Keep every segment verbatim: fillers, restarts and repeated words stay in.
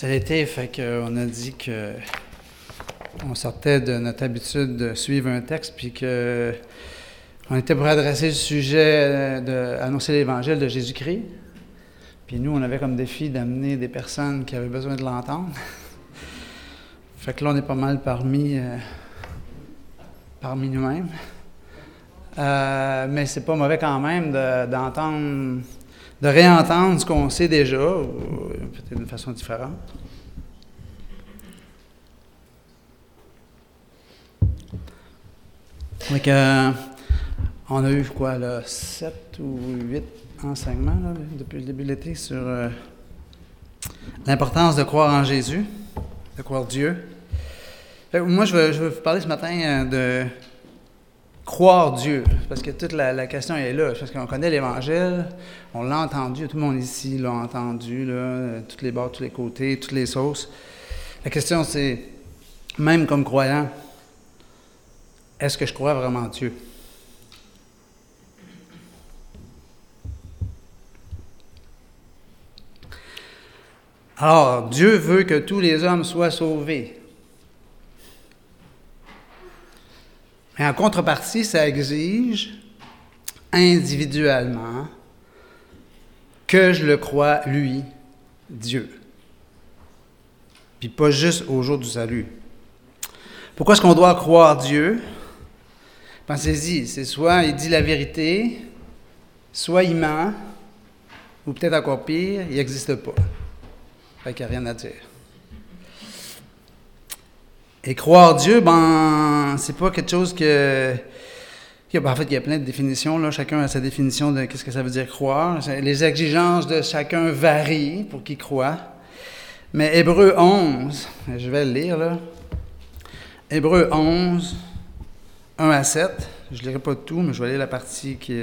C'est l'été, fait qu'on a dit que on sortait de notre habitude de suivre un texte, puis que on était pour adresser le sujet d'annoncer l'Évangile de Jésus-Christ. Puis nous, on avait comme défi d'amener des personnes qui avaient besoin de l'entendre. Fait que là, on est pas mal parmi, euh, parmi nous-mêmes. Euh, mais c'est pas mauvais quand même de, d'entendre, de réentendre ce qu'on sait déjà, ou peut-être d'une façon différente. Donc, euh, on a eu quoi, là, sept ou huit enseignements là, depuis le début de l'été sur euh, l'importance de croire en Jésus, de croire Dieu. Fait que moi, je veux, je veux vous parler ce matin euh, de croire Dieu, parce que toute la, la question est là, parce qu'on connaît l'Évangile, on l'a entendu, tout le monde ici l'a entendu, là, tous les bords, tous les côtés, toutes les sauces. La question, c'est, même comme croyant, est-ce que je crois vraiment en Dieu? Alors, Dieu veut que tous les hommes soient sauvés. Mais en contrepartie, ça exige individuellement que je le croie, lui, Dieu. Puis pas juste au jour du salut. Pourquoi est-ce qu'on doit croire Dieu? Pensez-y, c'est soit il dit la vérité, soit il ment, ou peut-être encore pire, il n'existe pas. Fait qu'il n'y a rien à dire. Et croire Dieu, ben, c'est pas quelque chose que... En fait, il y a plein de définitions, là. Chacun a sa définition de qu'est-ce que ça veut dire croire. Les exigences de chacun varient pour qui croit. Mais Hébreux onze, je vais le lire, là. Hébreux onze, un à sept. Je ne lirai pas tout, mais je vais lire la partie qui,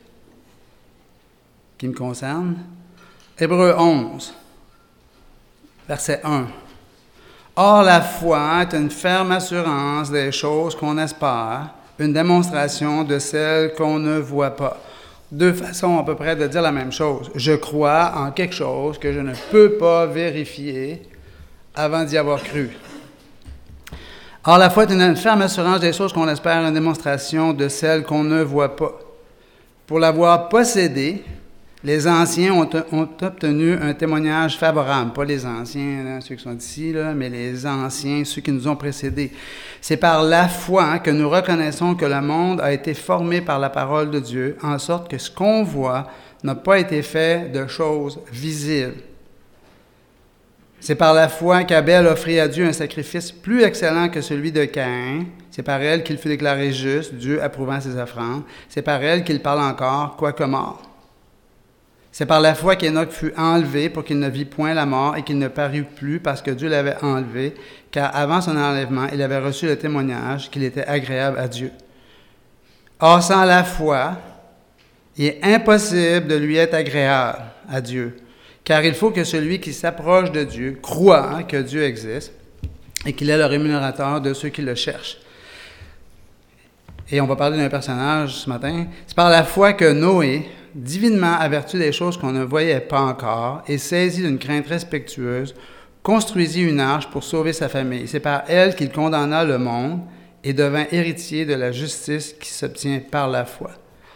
qui me concerne. Hébreux onze, verset un. Or, la foi est une ferme assurance des choses qu'on espère, une démonstration de celles qu'on ne voit pas. Deux façons à peu près de dire la même chose. Je crois en quelque chose que je ne peux pas vérifier avant d'y avoir cru. Or, la foi est une ferme assurance des choses qu'on espère, une démonstration de celles qu'on ne voit pas. Pour l'avoir possédée, les anciens ont, ont obtenu un témoignage favorable. Pas les anciens, là, ceux qui sont ici, là, mais les anciens, ceux qui nous ont précédés. C'est par la foi hein, que nous reconnaissons que le monde a été formé par la parole de Dieu, en sorte que ce qu'on voit n'a pas été fait de choses visibles. C'est par la foi qu'Abel offrit à Dieu un sacrifice plus excellent que celui de Caïn. C'est par elle qu'il fut déclaré juste, Dieu approuvant ses offrandes. C'est par elle qu'il parle encore, quoique mort. C'est par la foi qu'Enoch fut enlevé pour qu'il ne vit point la mort et qu'il ne parut plus parce que Dieu l'avait enlevé, car avant son enlèvement, il avait reçu le témoignage qu'il était agréable à Dieu. Or, sans la foi, il est impossible de lui être agréable à Dieu, car il faut que celui qui s'approche de Dieu croit hein, que Dieu existe et qu'il est le rémunérateur de ceux qui le cherchent. Et on va parler d'un personnage ce matin. C'est par la foi que Noé, divinement averti des choses qu'on ne voyait pas encore et saisi d'une crainte respectueuse, construisit une arche pour sauver sa famille. C'est par elle qu'il condamna le monde et devint héritier de la justice qui s'obtient par la foi.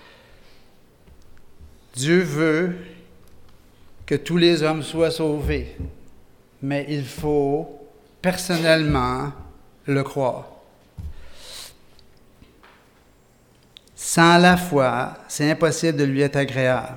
Dieu veut que tous les hommes soient sauvés, mais il faut personnellement le croire. Sans la foi, c'est impossible de lui être agréable.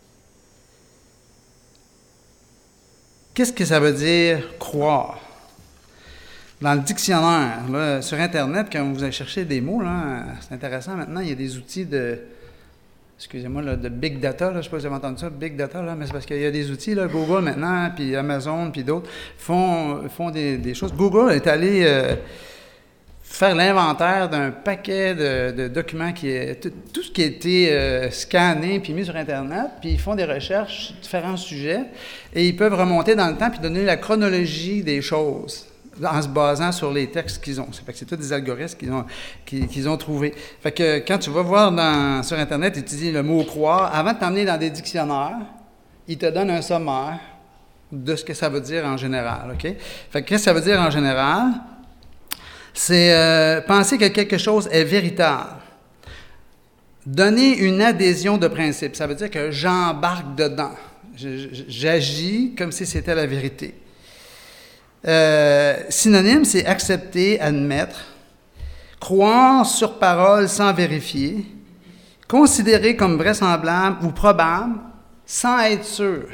Qu'est-ce que ça veut dire croire? Dans le dictionnaire, là, sur Internet, quand vous allez chercher des mots, là, c'est intéressant maintenant, il y a des outils de, excusez-moi, là, de big data, là, je ne sais pas si vous avez entendu ça, big data, là, mais c'est parce qu'il y a des outils, là, Google maintenant, puis Amazon, puis d'autres, font, font des, des choses. Google est allé euh, faire l'inventaire d'un paquet de, de documents, qui est tout, tout ce qui a été euh, scanné puis mis sur Internet, puis ils font des recherches sur différents sujets, et ils peuvent remonter dans le temps puis donner la chronologie des choses en se basant sur les textes qu'ils ont. Ça fait que c'est tous des algorithmes qu'ils ont, qu'ils, qu'ils ont trouvés. Fait que quand tu vas voir dans, sur Internet, et tu dis le mot « croire », avant de t'emmener dans des dictionnaires, ils te donnent un sommaire de ce que ça veut dire en général, OK? Fait que qu'est-ce que ça veut dire en général? C'est euh, penser que quelque chose est véritable. Donner une adhésion de principe, ça veut dire que j'embarque dedans. J'agis comme si c'était la vérité. Euh, synonyme, c'est accepter, admettre, croire sur parole sans vérifier, considérer comme vraisemblable ou probable sans être sûr.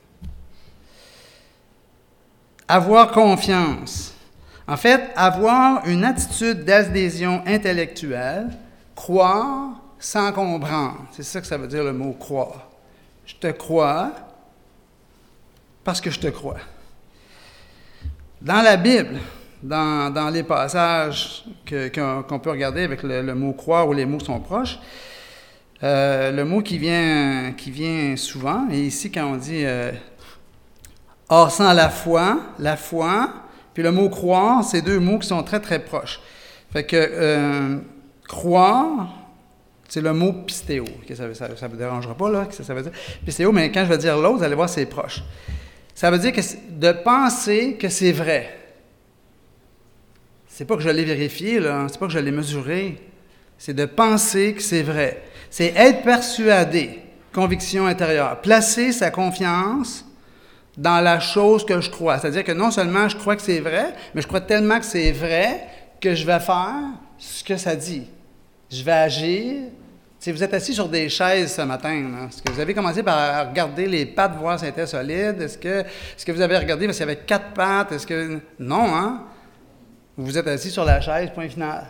Avoir confiance. En fait, avoir une attitude d'adhésion intellectuelle, croire sans comprendre. C'est ça que ça veut dire le mot croire. Je te crois parce que je te crois. Dans la Bible, dans, dans les passages que, qu'on, qu'on peut regarder avec le, le mot croire où les mots sont proches, euh, le mot qui vient, qui vient souvent, et ici quand on dit euh, or sans la foi, la foi, puis le mot croire, c'est deux mots qui sont très très proches. Fait que euh, croire, c'est le mot pistéo. Okay, ça ne vous dérangera pas, là, que ça, ça veut dire pistéo, mais quand je vais dire l'autre, vous allez voir, c'est proche. Ça veut dire que de penser que c'est vrai. C'est pas que je l'ai vérifié, là, c'est pas que je l'ai mesuré. C'est de penser que c'est vrai. C'est être persuadé, conviction intérieure. Placer sa confiance dans la chose que je crois. C'est-à-dire que non seulement je crois que c'est vrai, mais je crois tellement que c'est vrai que je vais faire ce que ça dit. Je vais agir. Si vous êtes assis sur des chaises ce matin, là, est-ce que vous avez commencé par regarder les pattes, voir si elles étaient solides? Est-ce que, est-ce que vous avez regardé parce qu'il y avait quatre pattes? Est-ce que... Non, hein? Vous vous êtes assis sur la chaise, point final.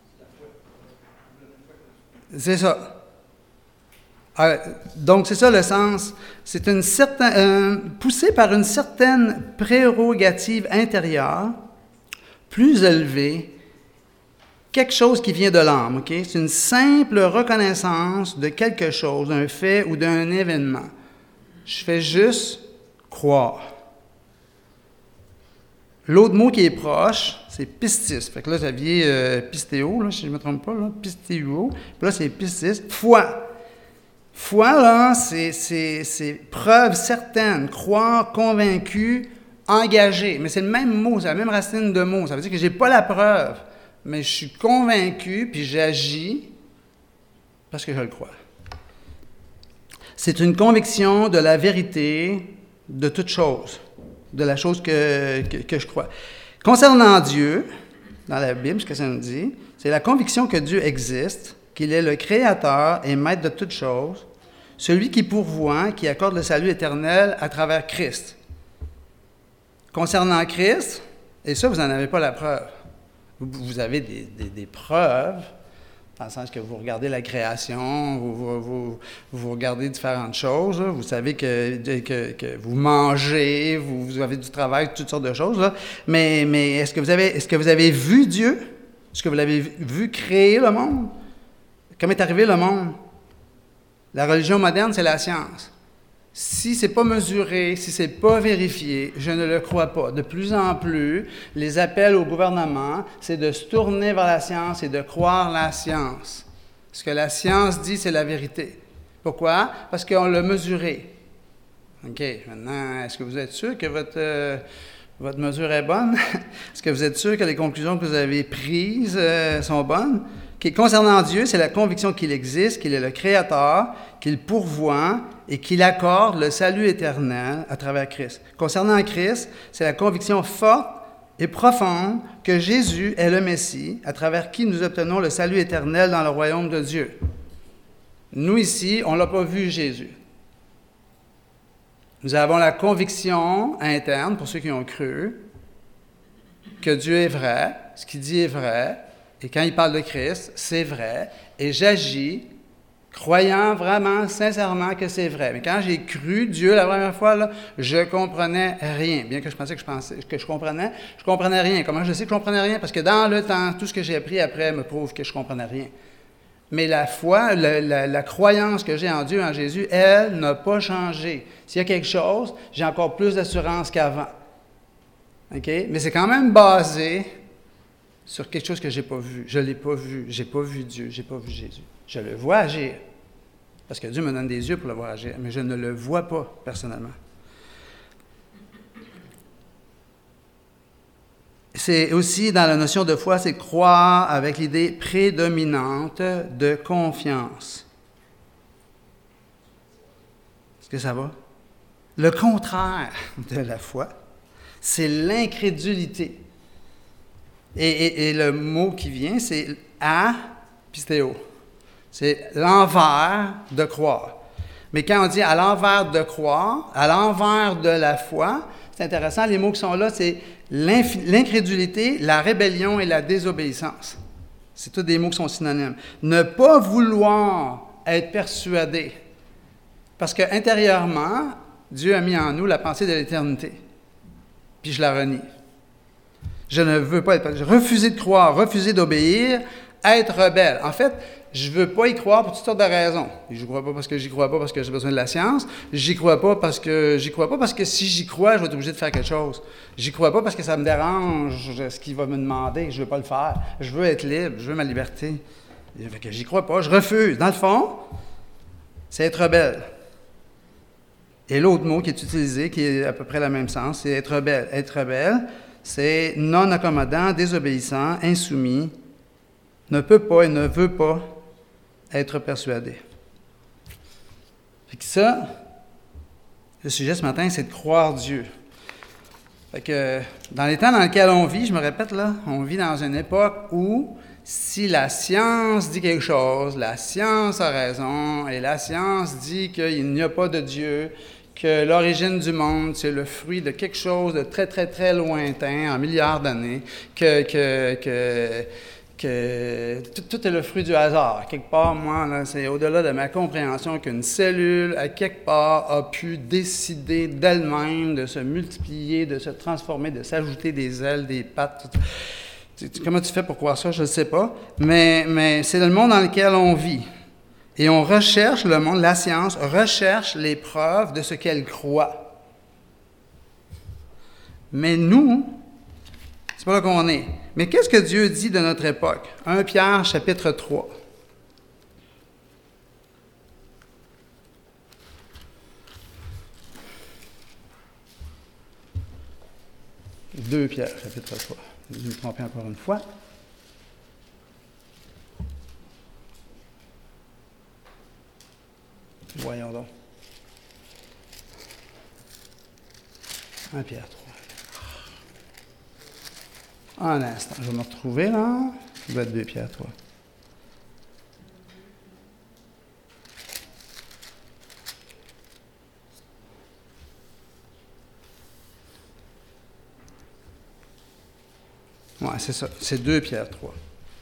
C'est ça. Alors, donc, c'est ça le sens. C'est une certaine... Euh, poussé par une certaine prérogative intérieure, plus élevée, quelque chose qui vient de l'âme, OK? C'est une simple reconnaissance de quelque chose, d'un fait ou d'un événement. Je fais juste croire. L'autre mot qui est proche, c'est pistis. Fait que là, j'avais euh, pistéo, là, si je ne me trompe pas, là, pistéo. Puis là, c'est pistis. Foi. Foi, là, c'est, c'est, c'est preuve certaine, croire, convaincu, engagé. Mais c'est le même mot, c'est la même racine de mots. Ça veut dire que je n'ai pas la preuve, mais je suis convaincu, puis j'agis parce que je le crois. C'est une conviction de la vérité de toute chose, de la chose que, que, que je crois. Concernant Dieu, dans la Bible, ce que ça nous dit, c'est la conviction que Dieu existe, qu'il est le Créateur et Maître de toutes choses, celui qui pourvoit, qui accorde le salut éternel à travers Christ. Concernant Christ, et ça, vous n'en avez pas la preuve. Vous avez des, des, des preuves, dans le sens que vous regardez la création, vous, vous, vous, vous regardez différentes choses, là. Vous savez que, que, que vous mangez, vous, vous avez du travail, toutes sortes de choses, là. Mais, mais est-ce que vous avez, est-ce que vous avez vu Dieu? Est-ce que vous l'avez vu créer le monde? Comment est arrivé le monde? La religion moderne, c'est la science. Si ce n'est pas mesuré, si ce n'est pas vérifié, je ne le crois pas. De plus en plus, les appels au gouvernement, c'est de se tourner vers la science et de croire la science. Ce que la science dit, c'est la vérité. Pourquoi? Parce qu'on l'a mesuré. OK, maintenant, est-ce que vous êtes sûr que votre, euh, votre mesure est bonne? Est-ce que vous êtes sûr que les conclusions que vous avez prises euh, sont bonnes? Okay. Concernant Dieu, c'est la conviction qu'il existe, qu'il est le Créateur, qu'il pourvoit et qu'il accorde le salut éternel à travers Christ. Concernant Christ, c'est la conviction forte et profonde que Jésus est le Messie, à travers qui nous obtenons le salut éternel dans le royaume de Dieu. Nous ici, on ne l'a pas vu Jésus. Nous avons la conviction interne, pour ceux qui ont cru, que Dieu est vrai, ce qu'il dit est vrai, et quand il parle de Christ, c'est vrai, et j'agis croyant vraiment, sincèrement que c'est vrai. Mais quand j'ai cru Dieu la première fois, là, je comprenais rien. Bien que je pensais que je pensais que je comprenais, je comprenais rien. Comment je sais que je comprenais rien? Parce que dans le temps, tout ce que j'ai appris après me prouve que je comprenais rien. Mais la foi, la, la, la croyance que j'ai en Dieu, en Jésus, elle n'a pas changé. S'il y a quelque chose, j'ai encore plus d'assurance qu'avant. OK? Mais c'est quand même basé sur quelque chose que je n'ai pas vu. Je ne l'ai pas vu. Je n'ai pas vu Dieu. Je n'ai pas vu Jésus. Je le vois agir. Parce que Dieu me donne des yeux pour le voir agir. Mais je ne le vois pas, personnellement. c'est aussi dans la notion de foi, c'est croire avec l'idée prédominante de confiance. Est-ce que ça va? Le contraire de la foi, c'est l'incrédulité. Et, et, et le mot qui vient, c'est apistéo. C'est l'envers de croire. Mais quand on dit à l'envers de croire, à l'envers de la foi, c'est intéressant, les mots qui sont là, c'est l'incrédulité, la rébellion et la désobéissance. C'est tous des mots qui sont synonymes. Ne pas vouloir être persuadé. Parce qu'intérieurement, Dieu a mis en nous la pensée de l'éternité. Puis je la renie. Je ne veux pas être... Refuser de croire, refuser d'obéir, être rebelle. En fait, je ne veux pas y croire pour toutes sortes de raisons. Je n'y crois pas parce que j'y crois pas parce que j'ai besoin de la science. J'y crois pas parce que j'y crois pas parce que si j'y crois, je vais être obligé de faire quelque chose. J'y crois pas parce que ça me dérange ce qu'il va me demander. Je veux pas le faire. Je veux être libre. Je veux ma liberté. Fait que j'y crois pas. Je refuse. Dans le fond, c'est être rebelle. Et l'autre mot qui est utilisé, qui est à peu près le même sens, c'est être rebelle. Être rebelle, c'est non accommodant, désobéissant, insoumis, ne peut pas et ne veut pas être persuadé. Fait que ça, le sujet ce matin, c'est de croire Dieu. Fait que dans les temps dans lesquels on vit, je me répète là, on vit dans une époque où si la science dit quelque chose, la science a raison, et la science dit qu'il n'y a pas de Dieu, que l'origine du monde, c'est le fruit de quelque chose de très, très, très lointain, en milliards d'années, que, que, que, que tout, tout est le fruit du hasard. Quelque part, moi, là, c'est au-delà de ma compréhension qu'une cellule, à quelque part, a pu décider d'elle-même de se multiplier, de se transformer, de s'ajouter des ailes, des pattes. Comment tu fais pour croire ça? Je ne sais pas. Mais, mais c'est le monde dans lequel on vit. Et on recherche, le monde, la science, recherche les preuves de ce qu'elle croit. Mais nous, c'est pas là qu'on est. Mais qu'est-ce que Dieu dit de notre époque? premier Pierre, chapitre trois. deux Pierre, chapitre trois. Je vais me tromper encore une fois. Voyons donc. un Pierre trois. Un instant, je vais me retrouver là. Ça doit être deux Pierre trois. Oui, c'est ça. C'est deux Pierre trois.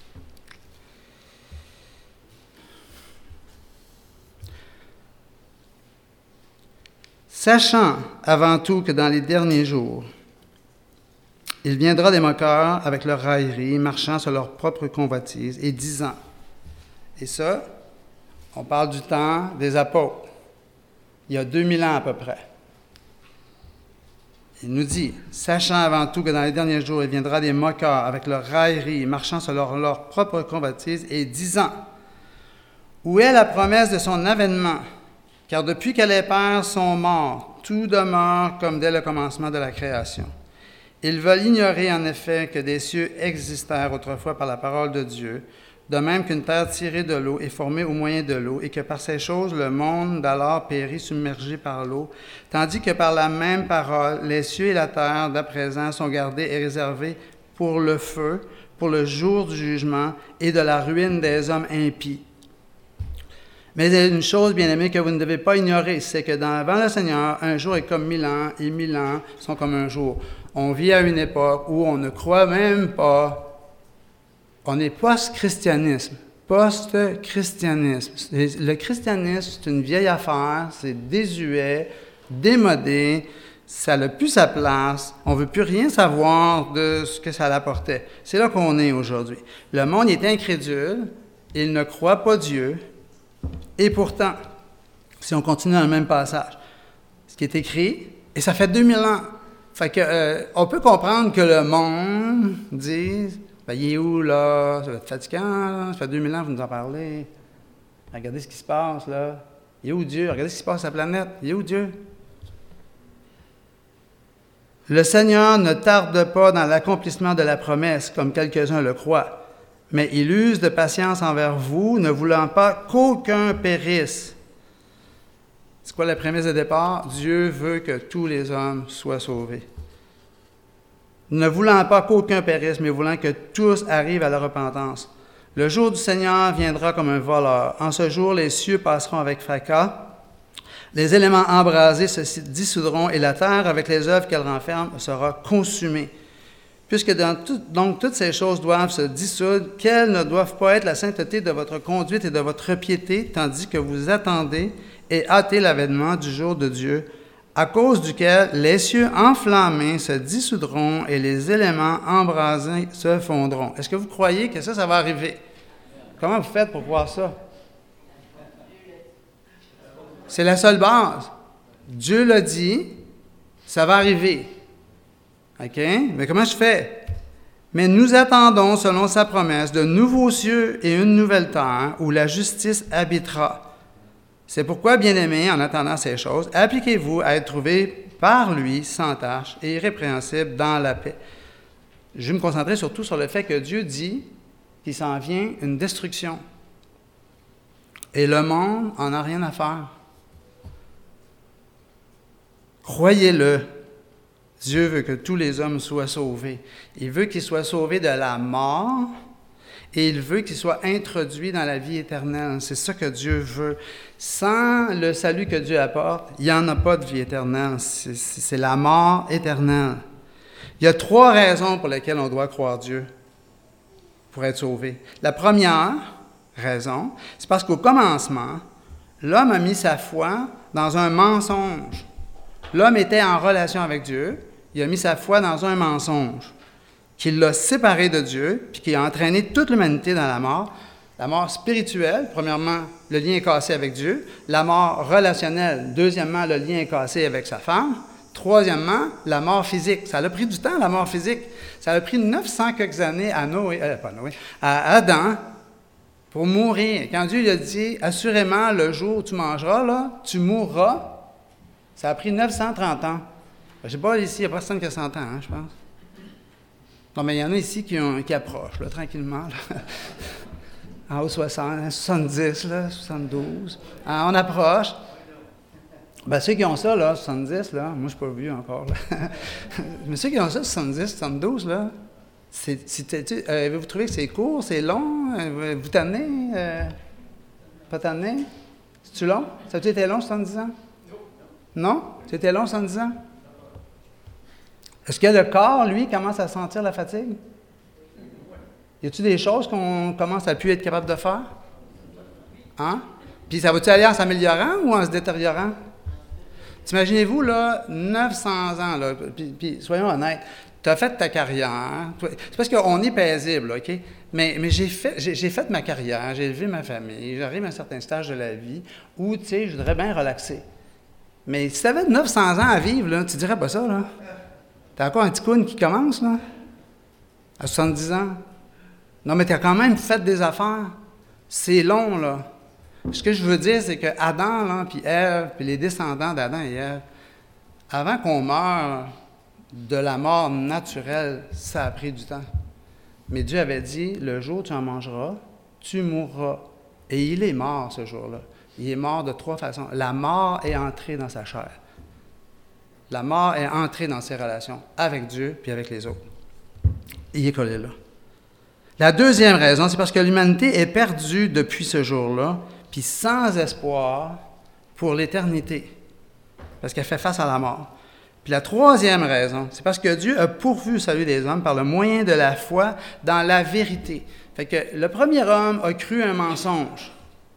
Sachant avant tout que dans les derniers jours, il viendra des moqueurs avec leur raillerie, marchant sur leur propre convoitise et disant, et ça, on parle du temps des apôtres, il y a deux mille ans à peu près. Il nous dit, sachant avant tout que dans les derniers jours, il viendra des moqueurs avec leur raillerie, marchant sur leur, leur propre convoitise et disant, où est la promesse de son avènement? Car depuis que les pères sont morts, tout demeure comme dès le commencement de la création. Ils veulent ignorer en effet que des cieux existèrent autrefois par la parole de Dieu, de même qu'une terre tirée de l'eau est formée au moyen de l'eau, et que par ces choses le monde d'alors périt submergé par l'eau, tandis que par la même parole, les cieux et la terre d'à présent sont gardés et réservés pour le feu, pour le jour du jugement et de la ruine des hommes impies. Mais il y a une chose, bien-aimés, que vous ne devez pas ignorer, c'est que devant le Seigneur, un jour est comme mille ans, et mille ans sont comme un jour. On vit à une époque où on ne croit même pas, on est post-christianisme, post-christianisme. Le christianisme, c'est une vieille affaire, c'est désuet, démodé, ça n'a plus sa place, on ne veut plus rien savoir de ce que ça apportait. C'est là qu'on est aujourd'hui. Le monde est incrédule, il ne croit pas Dieu. Et pourtant, si on continue dans le même passage, ce qui est écrit, et ça fait deux mille ans, fait que, euh, on peut comprendre que le monde dise, ben, il est où là? Ça va être fatigant, là. Ça fait deux mille ans que vous nous en parlez. Regardez ce qui se passe là. Il est où Dieu? Regardez ce qui se passe sur la planète. Il est où Dieu? Le Seigneur ne tarde pas dans l'accomplissement de la promesse, comme quelques-uns le croient, mais il use de patience envers vous, ne voulant pas qu'aucun périsse. C'est quoi la prémisse de départ? Dieu veut que tous les hommes soient sauvés. Ne voulant pas qu'aucun périsse, mais voulant que tous arrivent à la repentance. Le jour du Seigneur viendra comme un voleur. En ce jour, les cieux passeront avec fracas, les éléments embrasés se dissoudront et la terre, avec les œuvres qu'elle renferme, sera consumée. Puisque dans tout, donc toutes ces choses doivent se dissoudre, quelles ne doivent pas être la sainteté de votre conduite et de votre piété, tandis que vous attendez et hâtez l'avènement du jour de Dieu, à cause duquel les cieux enflammés se dissoudront et les éléments embrasés se fondront. Est-ce que vous croyez que ça, ça va arriver? Comment vous faites pour voir ça? C'est la seule base. Dieu l'a dit, ça va arriver. OK? Mais comment je fais? Mais nous attendons, selon sa promesse, de nouveaux cieux et une nouvelle terre où la justice habitera. C'est pourquoi, bien-aimés, en attendant ces choses, appliquez-vous à être trouvés par lui sans tache et irrépréhensibles dans la paix. Je vais me concentrer surtout sur le fait que Dieu dit qu'il s'en vient une destruction. Et le monde n'en a rien à faire. Croyez-le, Dieu veut que tous les hommes soient sauvés. Il veut qu'ils soient sauvés de la mort et il veut qu'ils soient introduits dans la vie éternelle. C'est ça que Dieu veut. Sans le salut que Dieu apporte, il n'y en a pas de vie éternelle. C'est, c'est la mort éternelle. Il y a trois raisons pour lesquelles on doit croire Dieu pour être sauvé. La première raison, c'est parce qu'au commencement, l'homme a mis sa foi dans un mensonge. L'homme était en relation avec Dieu, il a mis sa foi dans un mensonge qui l'a séparé de Dieu, puis qui a entraîné toute l'humanité dans la mort. La mort spirituelle, premièrement, le lien est cassé avec Dieu. La mort relationnelle, deuxièmement, le lien est cassé avec sa femme. Troisièmement, la mort physique. Ça a pris du temps, la mort physique. Ça a pris neuf cents quelques années à Noé, euh, pas Noé, à Adam pour mourir. Quand Dieu lui a dit, assurément, le jour où tu mangeras, là, tu mourras, ça a pris neuf cent trente ans. Je ne sais pas, ici, il n'y a personne qui a cent ans, hein, je pense. Non, mais il y en a ici qui, ont, qui approchent, là, tranquillement. Là. En haut, soixante, soixante-dix, là, soixante-douze. Ah, on approche. Ben, ceux qui ont ça, là, soixante-dix, là, moi, je ne suis pas vieux encore, là. Mais ceux qui ont ça, soixante-dix, soixante-douze, là, c'est, c'est, euh, vous trouvez que c'est court, c'est long? Euh, vous t'amenez? Euh, pas t'amener? C'est-tu long? Ça a-tu été long, soixante-dix ans? Non? C'était long, soixante-dix ans? Est-ce que le corps, lui, commence à sentir la fatigue? Y a-t-il des choses qu'on commence à plus être capable de faire? Hein? Puis ça va-tu aller en s'améliorant ou en se détériorant? Imaginez-vous, là, neuf cents ans, là, puis, puis soyons honnêtes, tu as fait ta carrière. C'est parce qu'on est paisible, OK? Mais, mais j'ai, fait, j'ai, j'ai fait ma carrière, j'ai élevé ma famille, j'arrive à un certain stage de la vie où, tu sais, je voudrais bien relaxer. Mais si tu avais neuf cents ans à vivre, là, tu dirais pas ça, là. Tu as encore un petit coune qui commence, là, à soixante-dix ans. Non, mais tu as quand même fait des affaires. C'est long, là. Ce que je veux dire, c'est que Adam, là, puis Ève, puis les descendants d'Adam et Ève, avant qu'on meure de la mort naturelle, ça a pris du temps. Mais Dieu avait dit, le jour où tu en mangeras, tu mourras. Et il est mort ce jour-là. Il est mort de trois façons. La mort est entrée dans sa chair. La mort est entrée dans ses relations avec Dieu puis avec les autres. Il est collé là. La deuxième raison, c'est parce que l'humanité est perdue depuis ce jour-là, puis sans espoir pour l'éternité, parce qu'elle fait face à la mort. Puis la troisième raison, c'est parce que Dieu a pourvu le salut des hommes par le moyen de la foi dans la vérité. Fait que le premier homme a cru un mensonge.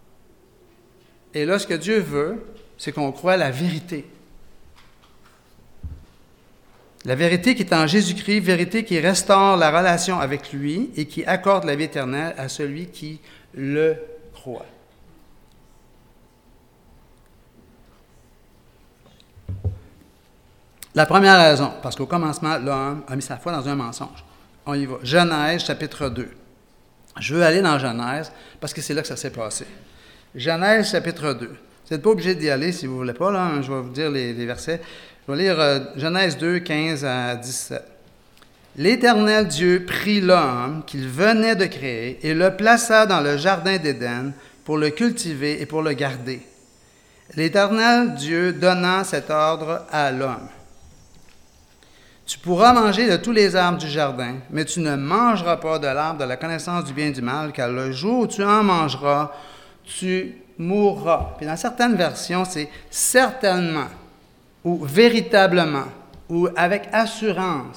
Et là, ce que Dieu veut, c'est qu'on croie la vérité. La vérité qui est en Jésus-Christ, vérité qui restaure la relation avec lui et qui accorde la vie éternelle à celui qui le croit. La première raison, parce qu'au commencement, l'homme a mis sa foi dans un mensonge. On y va. Genèse, chapitre deux. Je veux aller dans Genèse, parce que c'est là que ça s'est passé. Genèse, chapitre deux. Vous n'êtes pas obligé d'y aller si vous ne voulez pas, là. Je vais vous dire les, les versets. Je vais lire euh, Genèse deux, quinze à dix-sept. « L'Éternel Dieu prit l'homme qu'il venait de créer et le plaça dans le jardin d'Éden pour le cultiver et pour le garder. L'Éternel Dieu donna cet ordre à l'homme. Tu pourras manger de tous les arbres du jardin, mais tu ne mangeras pas de l'arbre de la connaissance du bien et du mal, car le jour où tu en mangeras, tu mourras. » Puis dans certaines versions, c'est « certainement » ou « véritablement » ou « avec assurance ».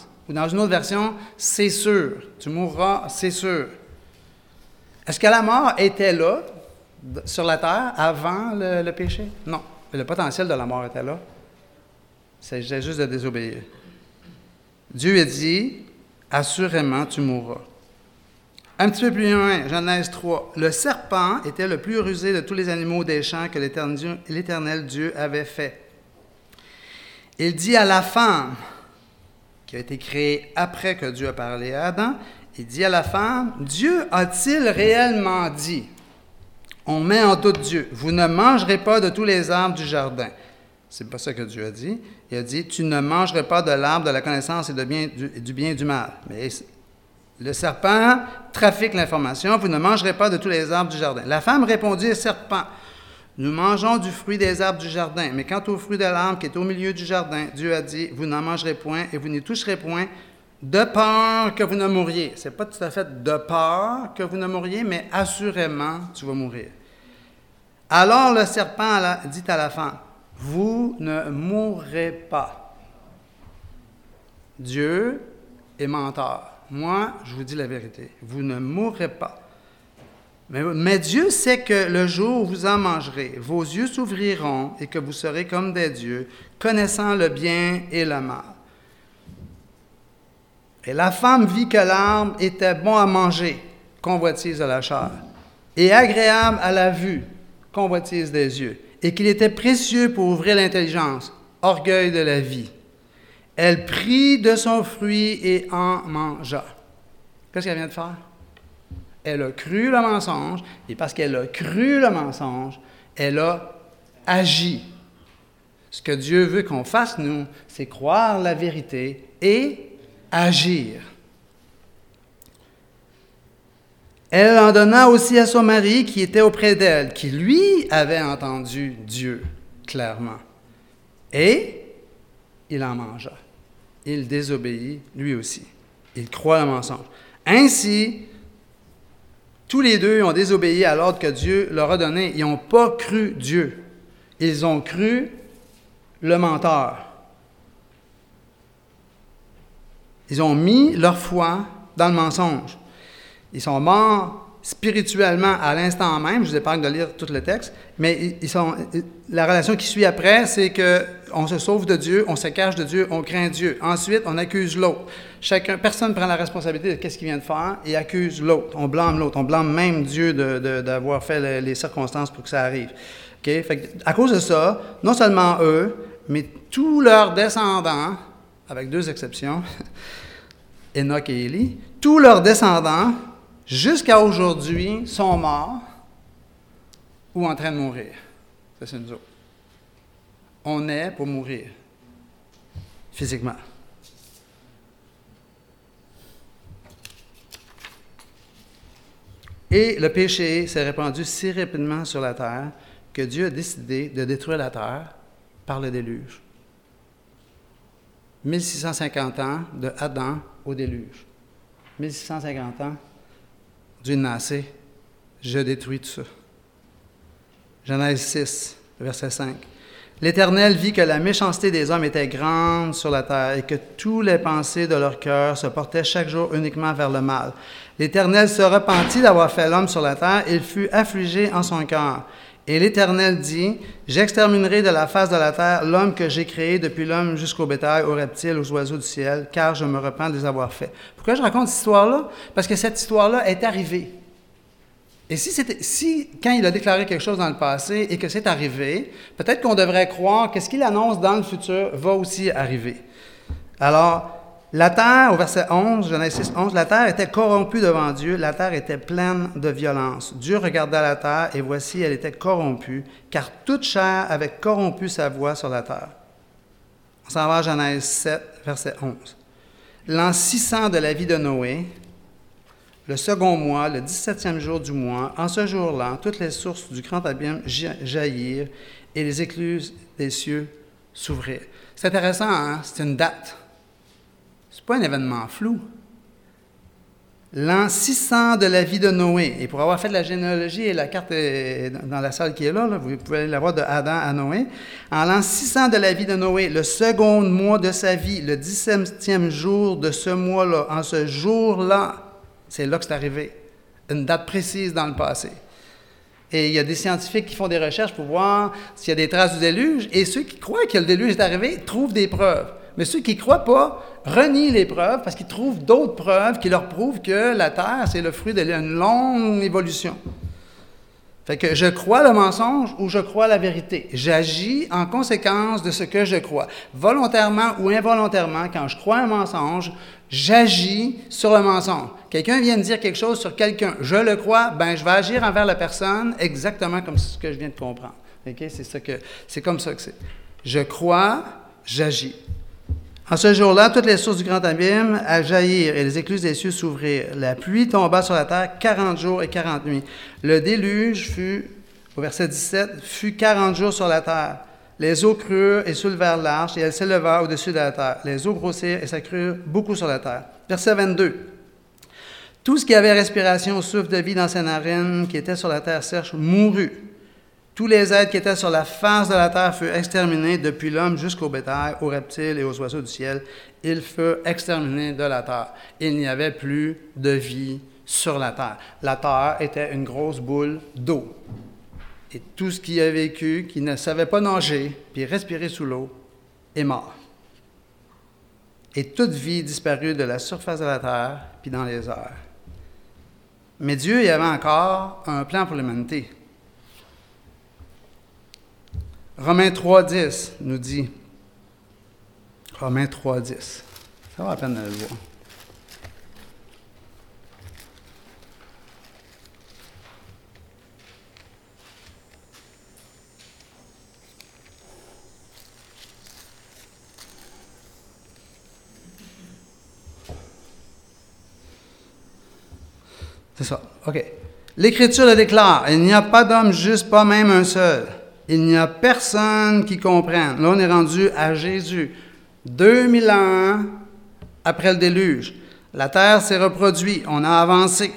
Ou dans une autre version, « c'est sûr ». Tu mourras, c'est sûr. Est-ce que la mort était là, sur la terre, avant le, le péché? Non. Le potentiel de la mort était là. Il s'agissait juste de désobéir. Dieu a dit, « Assurément, tu mourras ». Un petit peu plus loin, Genèse trois. « Le serpent était le plus rusé de tous les animaux des champs que l'Éternel Dieu avait fait. Il dit à la femme, qui a été créée après que Dieu a parlé à Adam, il dit à la femme, « Dieu a-t-il réellement dit, on met en doute Dieu, vous ne mangerez pas de tous les arbres du jardin. » C'est pas ça que Dieu a dit. Il a dit, « Tu ne mangerai pas de l'arbre de la connaissance et de bien, du, du bien et du mal. » Mais le serpent trafique l'information, « Vous ne mangerez pas de tous les arbres du jardin. » La femme répondit au serpent, « Nous mangeons du fruit des arbres du jardin, mais quant au fruit de l'arbre qui est au milieu du jardin, Dieu a dit, vous n'en mangerez point et vous n'y toucherez point, de peur que vous ne mouriez. » Ce n'est pas tout à fait de peur que vous ne mouriez, mais assurément, tu vas mourir. Alors le serpent dit à la femme, « Vous ne mourrez pas. » Dieu est menteur. Moi, je vous dis la vérité. Vous ne mourrez pas. Mais, mais Dieu sait que le jour où vous en mangerez, vos yeux s'ouvriront et que vous serez comme des dieux, connaissant le bien et le mal. Et la femme vit que l'arbre était bon à manger, convoitise de la chair, et agréable à la vue, convoitise des yeux, et qu'il était précieux pour ouvrir l'intelligence, orgueil de la vie. Elle prit de son fruit et en mangea. Qu'est-ce qu'elle vient de faire? Elle a cru le mensonge, et parce qu'elle a cru le mensonge, elle a agi. Ce que Dieu veut qu'on fasse, nous, c'est croire la vérité et agir. Elle en donna aussi à son mari qui était auprès d'elle, qui lui avait entendu Dieu clairement. Et il en mangea. Il désobéit lui aussi. Il croit le mensonge. Ainsi, tous les deux ont désobéi à l'ordre que Dieu leur a donné. Ils n'ont pas cru Dieu. Ils ont cru le menteur. Ils ont mis leur foi dans le mensonge. Ils sont morts spirituellement à l'instant même. Je vous épargne de lire tout le texte, mais ils sont, la relation qui suit après, c'est qu'on se sauve de Dieu, on se cache de Dieu, on craint Dieu. Ensuite, on accuse l'autre. Chacun, personne prend la responsabilité de ce qu'il vient de faire et accuse l'autre. On blâme l'autre. On blâme même Dieu de, de, d'avoir fait les, les circonstances pour que ça arrive. Okay? Fait que, à cause de ça, non seulement eux, mais tous leurs descendants, avec deux exceptions, Enoch et Élie, tous leurs descendants, jusqu'à aujourd'hui, sont morts ou en train de mourir. Ça, c'est nous autres. On est pour mourir, physiquement. Et le péché s'est répandu si rapidement sur la terre que Dieu a décidé de détruire la terre par le déluge. mille six cent cinquante ans de Adam au déluge. mille six cent cinquante ans, Dieu n'a assez, je détruis tout ça. Genèse six, verset cinq. L'Éternel vit que la méchanceté des hommes était grande sur la terre et que tous les pensées de leur cœur se portaient chaque jour uniquement vers le mal. L'Éternel se repentit d'avoir fait l'homme sur la terre, il fut affligé en son cœur. Et l'Éternel dit, « J'exterminerai de la face de la terre l'homme que j'ai créé, depuis l'homme jusqu'au bétail, aux reptiles, aux oiseaux du ciel, car je me repens de les avoir faits. » Pourquoi je raconte cette histoire-là? Parce que cette histoire-là est arrivée. Et si, c'était, si, quand il a déclaré quelque chose dans le passé et que c'est arrivé, peut-être qu'on devrait croire que ce qu'il annonce dans le futur va aussi arriver. Alors, la terre, au verset onze, Genèse six, onze, la terre était corrompue devant Dieu, la terre était pleine de violence. Dieu regarda la terre, et voici, elle était corrompue, car toute chair avait corrompu sa voix sur la terre. On s'en va à Genèse sept, verset onze. L'an six cents de la vie de Noé, le second mois, le dix-septième jour du mois, en ce jour-là, toutes les sources du grand abîme jaillirent et les écluses des cieux s'ouvrirent. C'est intéressant, hein? C'est une date. Ce n'est pas un événement flou. L'an six cents de la vie de Noé. Et pour avoir fait de la généalogie, et la carte est dans la salle qui est là, là vous pouvez aller la voir de Adam à Noé. En l'an six cents de la vie de Noé, le second mois de sa vie, le dix-septième jour de ce mois-là, en ce jour-là, c'est là que c'est arrivé. Une date précise dans le passé. Et il y a des scientifiques qui font des recherches pour voir s'il y a des traces du déluge. Et ceux qui croient que le déluge est arrivé trouvent des preuves. Mais ceux qui ne croient pas renient les preuves parce qu'ils trouvent d'autres preuves qui leur prouvent que la Terre, c'est le fruit d'une longue évolution. Fait que je crois le mensonge ou je crois la vérité. J'agis en conséquence de ce que je crois. Volontairement ou involontairement, quand je crois un mensonge, j'agis sur le mensonge. Quelqu'un vient de dire quelque chose sur quelqu'un, je le crois, ben je vais agir envers la personne exactement comme ce que je viens de comprendre. Okay? C'est ça que, c'est comme ça que c'est. Je crois, j'agis. En ce jour-là, toutes les sources du grand abîme à jaillir et les écluses des cieux s'ouvrirent. La pluie tomba sur la terre quarante jours et quarante nuits. Le déluge fut, au verset dix-sept, fut quarante jours sur la terre. Les eaux crurent et soulevèrent l'arche, et elle s'éleva au-dessus de la terre. Les eaux grossirent et s'accrurent beaucoup sur la terre. Verset vingt-deux. Tout ce qui avait respiration, souffle de vie dans ses narines, qui était sur la terre sèche, mourut. Tous les êtres qui étaient sur la face de la terre furent exterminés, depuis l'homme jusqu'au bétail, aux reptiles et aux oiseaux du ciel. Ils furent exterminés de la terre. Il n'y avait plus de vie sur la terre. La terre était une grosse boule d'eau. Et tout ce qui a vécu, qui ne savait pas nager, puis respirer sous l'eau, est mort. Et toute vie disparut de la surface de la terre, puis dans les airs. Mais Dieu y avait encore un plan pour l'humanité. Romains trois, dix nous dit, Romains trois, dix, ça vaut la peine de le voir. C'est ça, OK. L'Écriture le déclare, il n'y a pas d'homme juste, pas même un seul. Il n'y a personne qui comprenne. Là, on est rendu à Jésus. deux mille ans après le déluge. La terre s'est reproduite. On a avancé.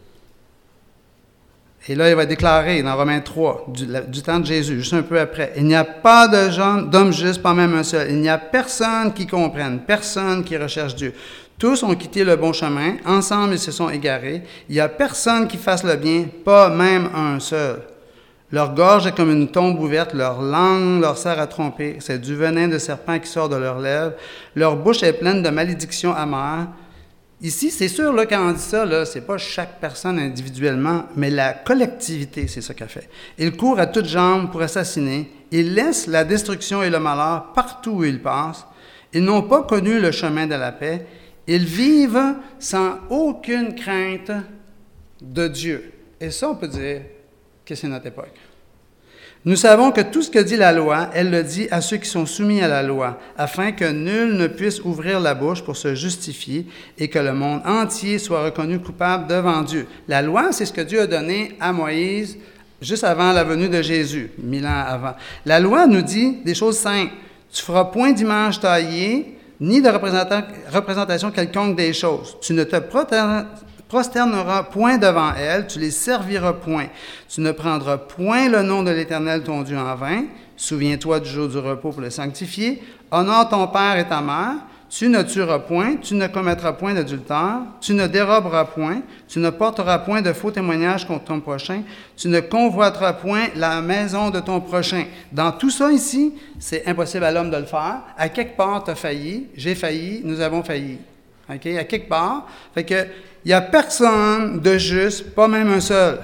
Et là, il va déclarer dans Romains trois, du, du temps de Jésus, juste un peu après. Il n'y a pas de gens, d'homme juste, pas même un seul. Il n'y a personne qui comprenne, personne qui recherche Dieu. Tous ont quitté le bon chemin. Ensemble, ils se sont égarés. Il n'y a personne qui fasse le bien, pas même un seul. Leur gorge est comme une tombe ouverte, leur langue leur sert à tromper. C'est du venin de serpent qui sort de leurs lèvres. Leur bouche est pleine de malédictions amères. Ici, c'est sûr, là, quand on dit ça, là, c'est pas chaque personne individuellement, mais la collectivité, c'est ça qu'elle fait. Ils courent à toutes jambes pour assassiner. Ils laissent la destruction et le malheur partout où ils passent. Ils n'ont pas connu le chemin de la paix. Ils vivent sans aucune crainte de Dieu. Et ça, on peut dire que c'est notre époque. Nous savons que tout ce que dit la loi, elle le dit à ceux qui sont soumis à la loi, afin que nul ne puisse ouvrir la bouche pour se justifier et que le monde entier soit reconnu coupable devant Dieu. La loi, c'est ce que Dieu a donné à Moïse juste avant la venue de Jésus, mille ans avant. La loi nous dit des choses simples. Tu ne feras point d'image taillée, ni de représentation quelconque des choses. Tu ne te prosterneras point devant elles, tu les serviras point. Tu ne prendras point le nom de l'Éternel ton Dieu en vain. Souviens-toi du jour du repos pour le sanctifier. Honore ton père et ta mère. Tu ne tueras point, tu ne commettras point d'adultère, tu ne déroberas point, tu ne porteras point de faux témoignages contre ton prochain, tu ne convoiteras point la maison de ton prochain. Dans tout ça ici, c'est impossible à l'homme de le faire. À quelque part, tu as failli, j'ai failli, nous avons failli. Okay? À quelque part. Fait que, il n'y a personne de juste, pas même un seul.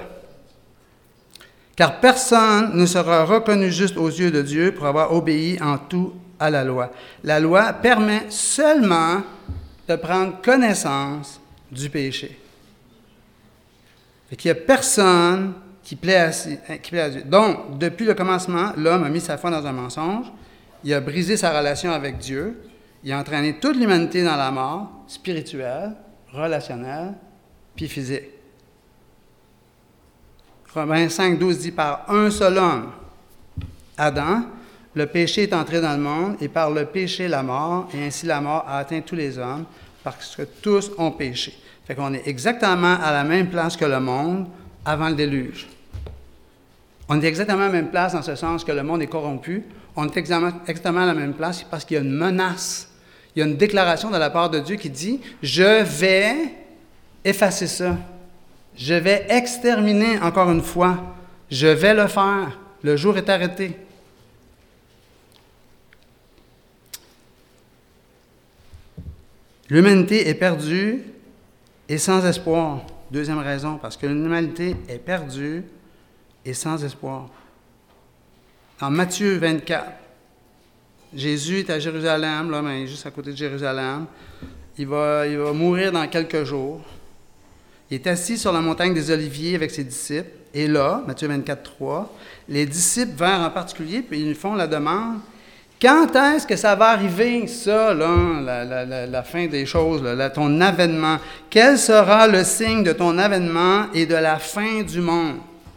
Car personne ne sera reconnu juste aux yeux de Dieu pour avoir obéi en tout à la loi. La loi permet seulement de prendre connaissance du péché. Fait qu'il n'y a personne qui plaît, à, qui plaît à Dieu. Donc, depuis le commencement, l'homme a mis sa foi dans un mensonge il a brisé sa relation avec Dieu, il a entraîné toute l'humanité dans la mort, spirituelle, relationnelle, puis physique. Romains cinq, douze dit « Par un seul homme, Adam, le péché est entré dans le monde, et par le péché, la mort, et ainsi la mort a atteint tous les hommes, parce que tous ont péché. » Fait qu'on est exactement à la même place que le monde avant le déluge. On est exactement à la même place dans ce sens que le monde est corrompu. On est exactement à la même place parce qu'il y a une menace. Il y a une déclaration de la part de Dieu qui dit « Je vais effacer ça. Je vais exterminer encore une fois. Je vais le faire. Le jour est arrêté. » L'humanité est perdue et sans espoir. Deuxième raison, parce que l'humanité est perdue et sans espoir. En Matthieu vingt-quatre, Jésus est à Jérusalem, là, mais juste à côté de Jérusalem. Il va, il va mourir dans quelques jours. Il est assis sur la montagne des Oliviers avec ses disciples. Et là, Matthieu vingt-quatre, trois, les disciples vinrent en particulier, puis ils lui font la demande. Quand est-ce que ça va arriver, ça, là, la, la, la, la fin des choses, là, ton avènement? Quel sera le signe de ton avènement et de la fin du monde?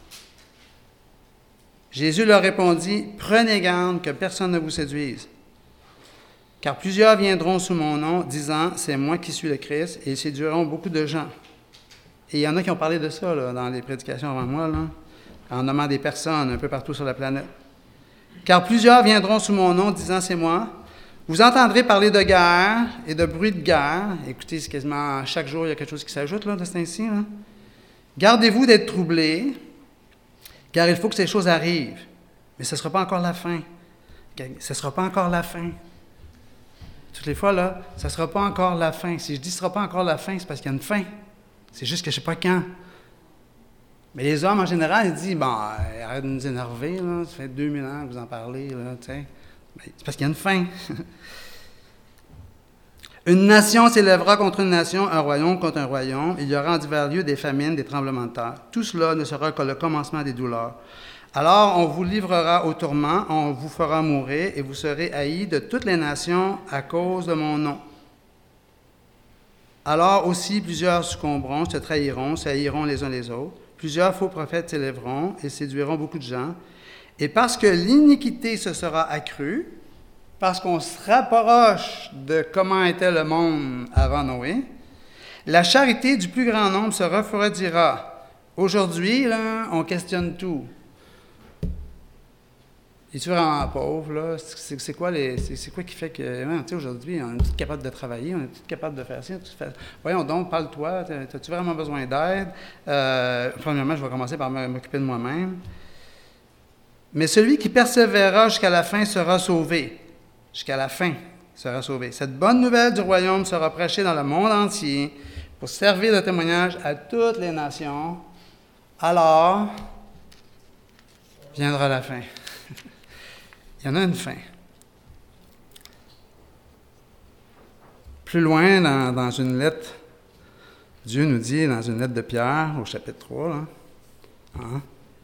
Jésus leur répondit, « Prenez garde que personne ne vous séduise. Car plusieurs viendront sous mon nom, disant, « C'est moi qui suis le Christ », et ils séduiront beaucoup de gens. » Et il y en a qui ont parlé de ça là, dans les prédications avant moi, là, en nommant des personnes un peu partout sur la planète. « Car plusieurs viendront sous mon nom, disant, « C'est moi. » Vous entendrez parler de guerre et de bruit de guerre. Écoutez, c'est quasiment chaque jour, il y a quelque chose qui s'ajoute là, de ce temps-ci. Là. Gardez-vous d'être troublés, car il faut que ces choses arrivent. Mais ce ne sera pas encore la fin. Ce ne sera pas encore la fin. Toutes les fois, là, ça ne sera pas encore la fin. Si je dis « ce ne sera pas encore la fin », c'est parce qu'il y a une fin. C'est juste que je ne sais pas quand. Mais les hommes, en général, ils disent « Bon, arrête de nous énerver, là. Ça fait deux mille ans que vous en parlez, là, tu sais. » C'est parce qu'il y a une fin. Une nation s'élèvera contre une nation, un royaume contre un royaume. Il y aura en divers lieux des famines, des tremblements de terre. Tout cela ne sera que le commencement des douleurs. Alors on vous livrera au tourment, on vous fera mourir, et vous serez haïs de toutes les nations à cause de mon nom. Alors aussi plusieurs succomberont, se trahiront, se haïront les uns les autres. Plusieurs faux prophètes s'élèveront et séduiront beaucoup de gens. Et parce que l'iniquité se sera accrue, parce qu'on se rapproche de comment était le monde avant Noé, la charité du plus grand nombre se refroidira. Aujourd'hui, là, on questionne tout. Es-tu vraiment pauvre, là? C'est, c'est, quoi, les, c'est, c'est quoi qui fait que, ouais, tu sais, aujourd'hui, on est tous capables de travailler, on est tous capables de faire ça. Fais, voyons donc, parle-toi, as-tu vraiment besoin d'aide? Euh, premièrement, je vais commencer par m'occuper de moi-même. Mais celui qui persévérera jusqu'à la fin sera sauvé. Jusqu'à la fin sera sauvé. Cette bonne nouvelle du royaume sera prêchée dans le monde entier pour servir de témoignage à toutes les nations. Alors, viendra la fin. Il y en a une fin. Plus loin, dans, dans une lettre, Dieu nous dit, dans une lettre de Pierre, au chapitre trois, là, hein,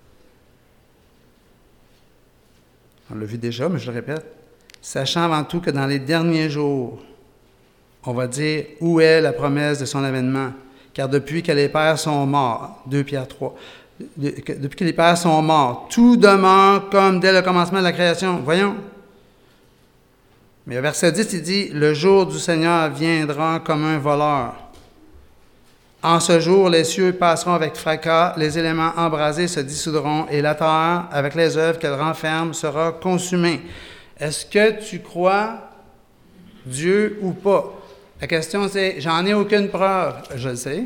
on l'a vu déjà, mais je le répète, sachant avant tout que dans les derniers jours, on va dire où est la promesse de son avènement, car depuis que les pères sont morts, deux Pierre trois, depuis que les pères sont morts, tout demeure comme dès le commencement de la création. Voyons. Mais au verset dix, il dit, « Le jour du Seigneur viendra comme un voleur. En ce jour, les cieux passeront avec fracas, les éléments embrasés se dissoudront, et la terre, avec les œuvres qu'elle renferme, sera consumée. » Est-ce que tu crois Dieu ou pas? La question c'est, j'en ai aucune preuve. Je le sais.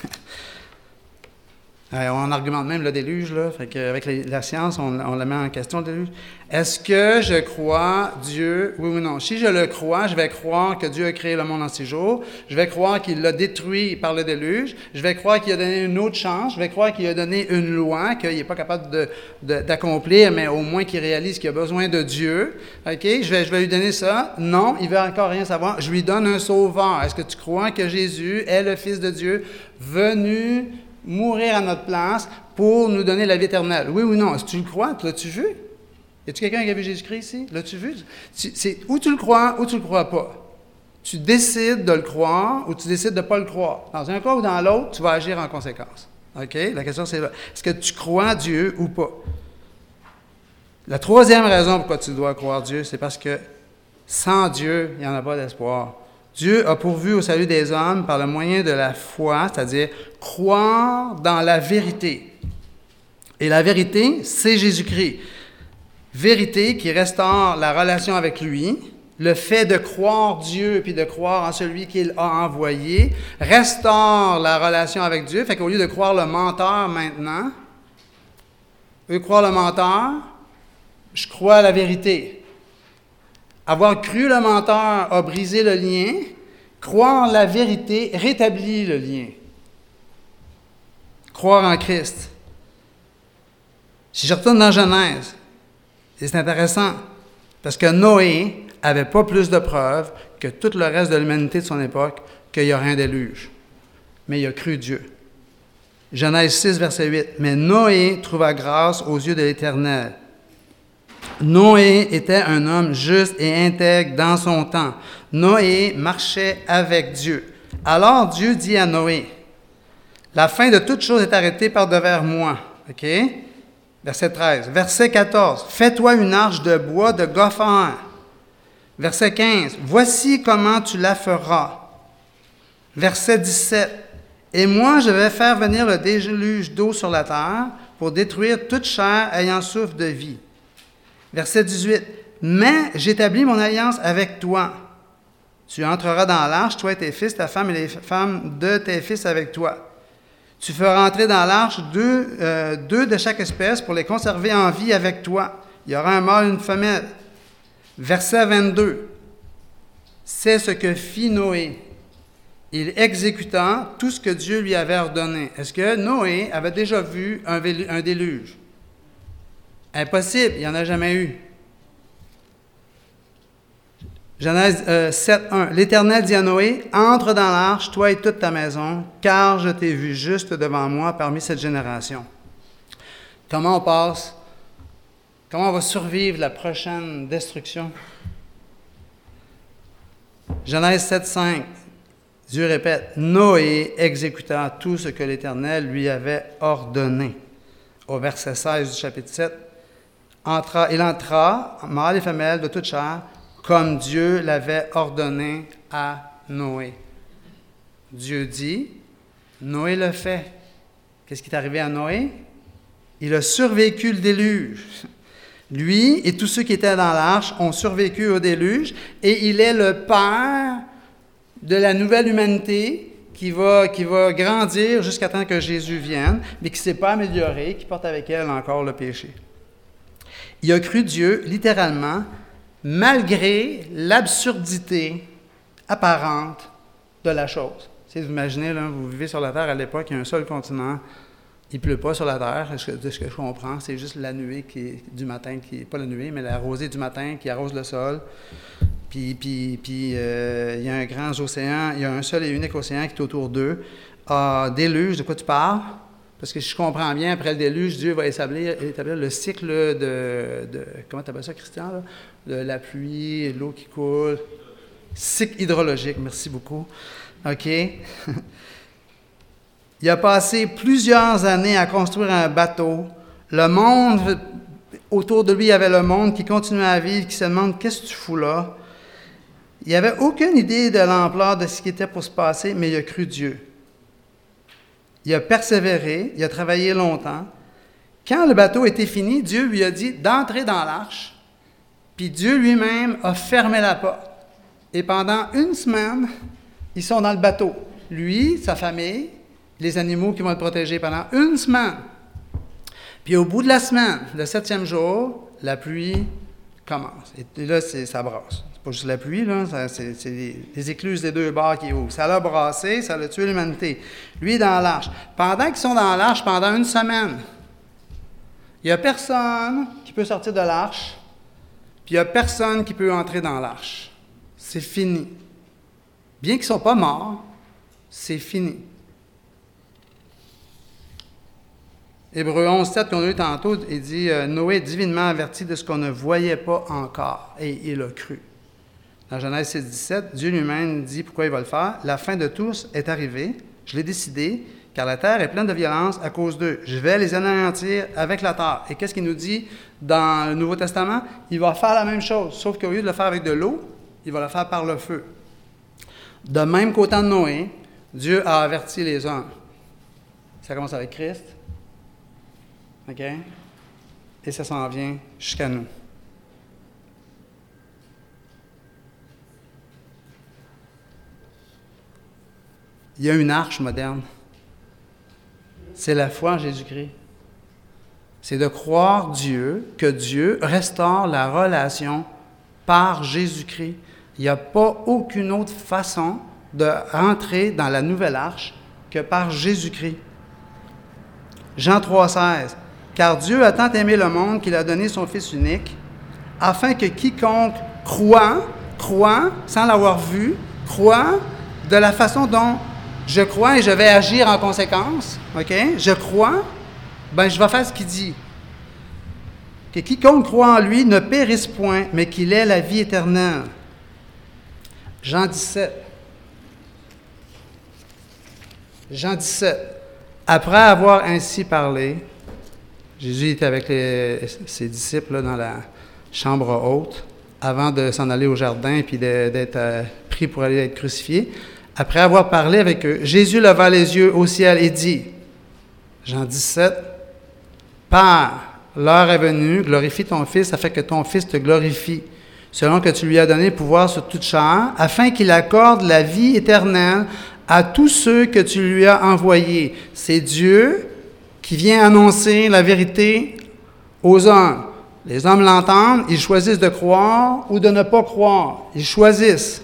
On argumente même le déluge, là, fait qu'avec la science, on, on la met en question, le déluge. Est-ce que je crois Dieu, oui ou non? Si je le crois, je vais croire que Dieu a créé le monde en six jours, je vais croire qu'il l'a détruit par le déluge, je vais croire qu'il a donné une autre chance, je vais croire qu'il a donné une loi qu'il n'est pas capable de, de, d'accomplir, mais au moins qu'il réalise qu'il a besoin de Dieu. OK? Je vais, je vais lui donner ça. Non, il ne veut encore rien savoir. Je lui donne un sauveur. Est-ce que tu crois que Jésus est le Fils de Dieu venu mourir à notre place pour nous donner la vie éternelle? Oui ou non? Est-ce que tu le crois? L'as-tu vu? Y a-t-il quelqu'un qui a vu Jésus-Christ ici? L'as-tu vu? Tu, c'est ou tu le crois ou tu le crois pas. Tu décides de le croire ou tu décides de ne pas le croire. Dans un cas ou dans l'autre, tu vas agir en conséquence. OK? La question, c'est là. Est-ce que tu crois Dieu ou pas? La troisième raison pourquoi tu dois croire Dieu, c'est parce que sans Dieu, il n'y en a pas d'espoir. Dieu a pourvu au salut des hommes par le moyen de la foi, c'est-à-dire croire dans la vérité. Et la vérité, c'est Jésus-Christ. Vérité qui restaure la relation avec lui, le fait de croire Dieu puis de croire en celui qu'il a envoyé, restaure la relation avec Dieu. Fait qu'au lieu de croire le menteur maintenant, au lieu de croire le menteur, je crois à la vérité. Avoir cru le menteur a brisé le lien. Croire la vérité rétablit le lien. Croire en Christ. Si je retourne dans Genèse, et c'est intéressant, parce que Noé n'avait pas plus de preuves que tout le reste de l'humanité de son époque qu'il y aurait un déluge. Mais il a cru Dieu. Genèse six, verset huit. « Mais Noé trouva grâce aux yeux de l'Éternel. » Noé était un homme juste et intègre dans son temps. Noé marchait avec Dieu. Alors Dieu dit à Noé, « La fin de toute chose est arrêtée par devers moi. » OK? Verset treize. Verset quatorze. « Fais-toi une arche de bois de gopher. » Verset quinze. « Voici comment tu la feras. » Verset dix-sept. « Et moi, je vais faire venir le déluge d'eau sur la terre pour détruire toute chair ayant souffle de vie. » Verset dix-huit. « Mais j'établis mon alliance avec toi. Tu entreras dans l'arche, toi et tes fils, ta femme et les femmes de tes fils avec toi. Tu feras entrer dans l'arche deux, euh, deux de chaque espèce pour les conserver en vie avec toi. Il y aura un mâle et une femelle. » Verset vingt-deux. « C'est ce que fit Noé. Il exécuta tout ce que Dieu lui avait ordonné. » Est-ce que Noé avait déjà vu un, vélu, un déluge? Impossible, il n'y en a jamais eu. Genèse euh, sept, un. « L'Éternel dit à Noé, « Entre dans l'arche, toi et toute ta maison, car je t'ai vu juste devant moi parmi cette génération. » Comment on passe? Comment on va survivre la prochaine destruction? Genèse sept, cinq. Dieu répète, « Noé exécuta tout ce que l'Éternel lui avait ordonné. » Au verset seize du chapitre sept, entra, il entra, mâle et femelle de toute chair, comme Dieu l'avait ordonné à Noé. Dieu dit, Noé le fait. Qu'est-ce qui est arrivé à Noé? Il a survécu le déluge. Lui et tous ceux qui étaient dans l'arche ont survécu au déluge et il est le père de la nouvelle humanité qui va, qui va grandir jusqu'à temps que Jésus vienne, mais qui ne s'est pas améliorée, qui porte avec elle encore le péché. Il a cru Dieu, littéralement, malgré l'absurdité apparente de la chose. Si vous imaginez, là, vous vivez sur la Terre à l'époque, il y a un seul continent, il ne pleut pas sur la Terre, de ce que je comprends, c'est juste la nuée qui est, du matin, qui pas la nuée, mais la rosée du matin qui arrose le sol. Puis, puis, puis euh, il y a un grand océan, il y a un seul et unique océan qui est autour d'eux. Ah, déluge, de quoi tu parles? Parce que si je comprends bien, après le déluge, Dieu va établir, établir le cycle de, de comment tu appelles ça, Christian? Là? De la pluie, l'eau qui coule. Cycle hydrologique, merci beaucoup. OK. Il a passé plusieurs années à construire un bateau. Le monde, autour de lui, il y avait le monde qui continuait à vivre, qui se demande « Qu'est-ce que tu fous là? » Il n'avait aucune idée de l'ampleur de ce qui était pour se passer, mais il a cru Dieu. Il a persévéré, il a travaillé longtemps. Quand le bateau était fini, Dieu lui a dit d'entrer dans l'arche, puis Dieu lui-même a fermé la porte. Et pendant une semaine, ils sont dans le bateau. Lui, sa famille, les animaux qui vont le protéger pendant une semaine. Puis au bout de la semaine, le septième jour, la pluie commence. Et là, c'est, ça brasse. C'est pas juste la pluie, là, ça, c'est, c'est les, les écluses des deux bords qui ouvrent. Ça l'a brassé, ça l'a tué l'humanité. Lui est dans l'arche. Pendant qu'ils sont dans l'arche, pendant une semaine, il n'y a personne qui peut sortir de l'arche, puis il n'y a personne qui peut entrer dans l'arche. C'est fini. Bien qu'ils ne sont pas morts, c'est fini. Hébreux onze, sept, qu'on a lu tantôt, il dit euh, « Noé est divinement averti de ce qu'on ne voyait pas encore, et il a cru. » Dans Genèse six, dix-sept, Dieu lui-même dit pourquoi il va le faire. « La fin de tous est arrivée, je l'ai décidé, car la terre est pleine de violence à cause d'eux. Je vais les anéantir avec la terre. » Et qu'est-ce qu'il nous dit dans le Nouveau Testament? Il va faire la même chose, sauf qu'au lieu de le faire avec de l'eau, il va le faire par le feu. De même qu'au temps de Noé, Dieu a averti les hommes. Ça commence avec Christ. OK? Et ça s'en vient jusqu'à nous. Il y a une arche moderne. C'est la foi en Jésus-Christ. C'est de croire Dieu, que Dieu restaure la relation par Jésus-Christ. Il n'y a pas aucune autre façon de rentrer dans la nouvelle arche que par Jésus-Christ. Jean trois, seize. Car Dieu a tant aimé le monde qu'il a donné son Fils unique, afin que quiconque croit, croit, sans l'avoir vu, croit de la façon dont je crois et je vais agir en conséquence. OK? Je crois, ben je vais faire ce qu'il dit. Que quiconque croit en lui ne périsse point, mais qu'il ait la vie éternelle. Jean dix-sept. Jean dix-sept. Après avoir ainsi parlé, Jésus était avec les, ses disciples là, dans la chambre haute, avant de s'en aller au jardin et puis de, d'être euh, pris pour aller être crucifié. Après avoir parlé avec eux, Jésus leva les yeux au ciel et dit, Jean dix-sept, « Père, l'heure est venue, glorifie ton Fils afin que ton Fils te glorifie, selon que tu lui as donné pouvoir sur toute chair, afin qu'il accorde la vie éternelle à tous ceux que tu lui as envoyés. » C'est Dieu qui vient annoncer la vérité aux hommes. Les hommes l'entendent, ils choisissent de croire ou de ne pas croire. Ils choisissent.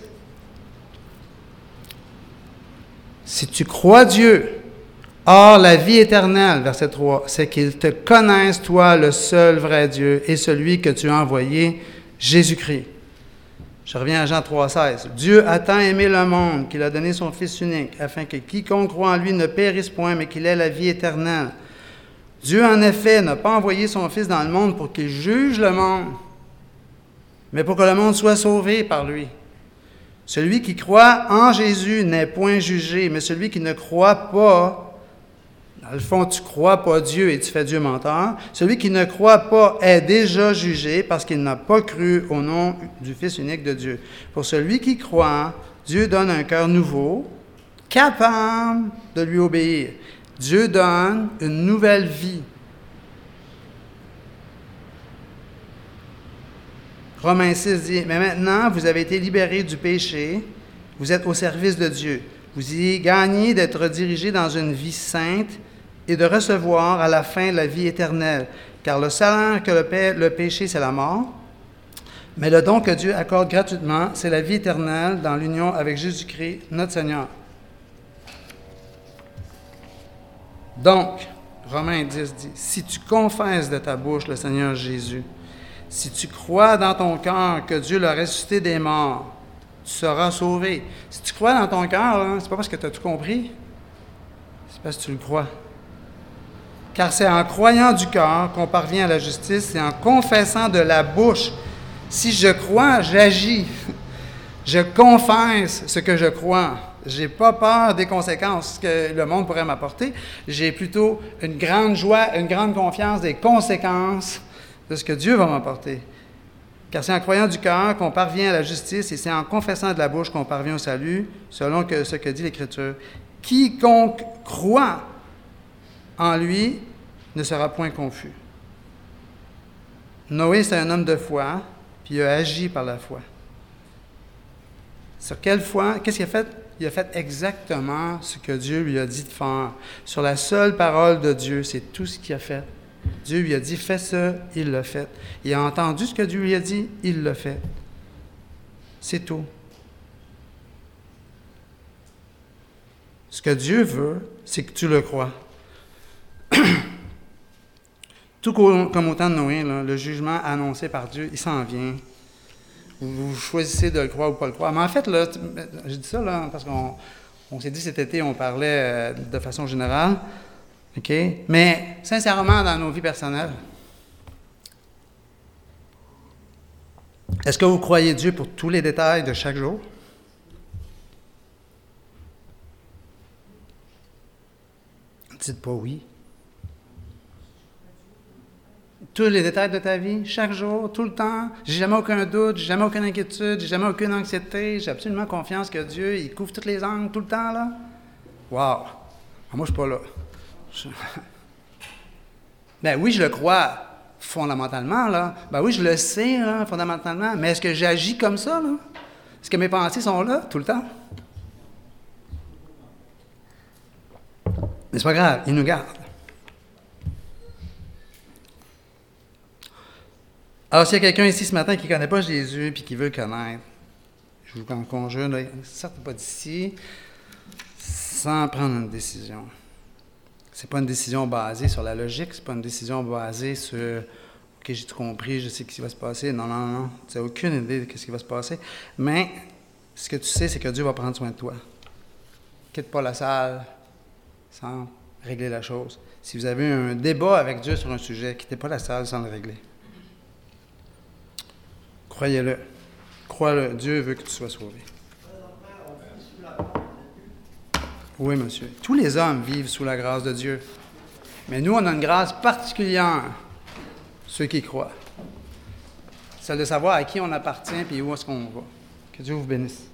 Si tu crois Dieu, or la vie éternelle, verset trois, c'est qu'ils te connaissent, toi, le seul vrai Dieu, et celui que tu as envoyé, Jésus-Christ. Je reviens à Jean trois, seize. Dieu a tant aimé le monde qu'il a donné son Fils unique, afin que quiconque croit en lui ne périsse point, mais qu'il ait la vie éternelle. Dieu, en effet, n'a pas envoyé son Fils dans le monde pour qu'il juge le monde, mais pour que le monde soit sauvé par lui. Celui qui croit en Jésus n'est point jugé, mais celui qui ne croit pas, dans le fond, tu ne crois pas Dieu et tu fais Dieu menteur, celui qui ne croit pas est déjà jugé parce qu'il n'a pas cru au nom du Fils unique de Dieu. Pour celui qui croit, Dieu donne un cœur nouveau, capable de lui obéir. Dieu donne une nouvelle vie. Romains six dit, « Mais maintenant, vous avez été libérés du péché, vous êtes au service de Dieu. Vous y gagnez d'être dirigés dans une vie sainte et de recevoir à la fin la vie éternelle. Car le salaire que le, pé- le péché, c'est la mort, mais le don que Dieu accorde gratuitement, c'est la vie éternelle dans l'union avec Jésus-Christ, notre Seigneur. » Donc, Romains dix dit, « Si tu confesses de ta bouche le Seigneur Jésus, si tu crois dans ton cœur que Dieu l'a ressuscité des morts, tu seras sauvé. » Si tu crois dans ton cœur, ce n'est pas parce que tu as tout compris, c'est parce que tu le crois. Car c'est en croyant du cœur qu'on parvient à la justice, c'est en confessant de la bouche. Si je crois, j'agis. Je confesse ce que je crois. Je n'ai pas peur des conséquences que le monde pourrait m'apporter. J'ai plutôt une grande joie, une grande confiance des conséquences de ce que Dieu va m'apporter. Car c'est en croyant du cœur qu'on parvient à la justice et c'est en confessant de la bouche qu'on parvient au salut, selon que, ce que dit l'Écriture. Quiconque croit en lui ne sera point confus. Noé, c'est un homme de foi, puis il a agi par la foi. Sur quelle foi? Qu'est-ce qu'il a fait? Il a fait exactement ce que Dieu lui a dit de faire. Sur la seule parole de Dieu, c'est tout ce qu'il a fait. Dieu lui a dit, fais ça, il l'a fait. Il a entendu ce que Dieu lui a dit, il l'a fait. C'est tout. Ce que Dieu veut, c'est que tu le crois. Tout comme au temps de Noé, là, le jugement annoncé par Dieu, il s'en vient. Vous, vous choisissez de le croire ou pas le croire. Mais en fait, là, je dis ça là, parce qu'on on s'est dit cet été, on parlait euh, de façon générale. OK? Mais, sincèrement, dans nos vies personnelles, est-ce que vous croyez Dieu pour tous les détails de chaque jour? Dites pas oui. Tous les détails de ta vie, chaque jour, tout le temps. J'ai jamais aucun doute, j'ai jamais aucune inquiétude, j'ai jamais aucune anxiété. J'ai absolument confiance que Dieu, il couvre tous les angles, tout le temps, là. Wow! Ah, moi, je suis pas là. Je... Ben oui, je le crois fondamentalement, là. Ben oui, je le sais, là, fondamentalement. Mais est-ce que j'agis comme ça, là? Est-ce que mes pensées sont là, tout le temps? Mais c'est pas grave, il nous garde. Alors, s'il y a quelqu'un ici ce matin qui ne connaît pas Jésus et qui veut le connaître, je vous en conjure, ne sortez pas d'ici sans prendre une décision. Ce n'est pas une décision basée sur la logique, ce n'est pas une décision basée sur « OK, j'ai tout compris, je sais ce qui va se passer ». Non, non, non, tu n'as aucune idée de ce qui va se passer. Mais ce que tu sais, c'est que Dieu va prendre soin de toi. Quitte pas la salle sans régler la chose. Si vous avez un débat avec Dieu sur un sujet, quittez pas la salle sans le régler. Croyez-le. Crois-le. Dieu veut que tu sois sauvé. Oui, monsieur. Tous les hommes vivent sous la grâce de Dieu. Mais nous, on a une grâce particulière, ceux qui croient. Celle de savoir à qui on appartient et où est-ce qu'on va. Que Dieu vous bénisse.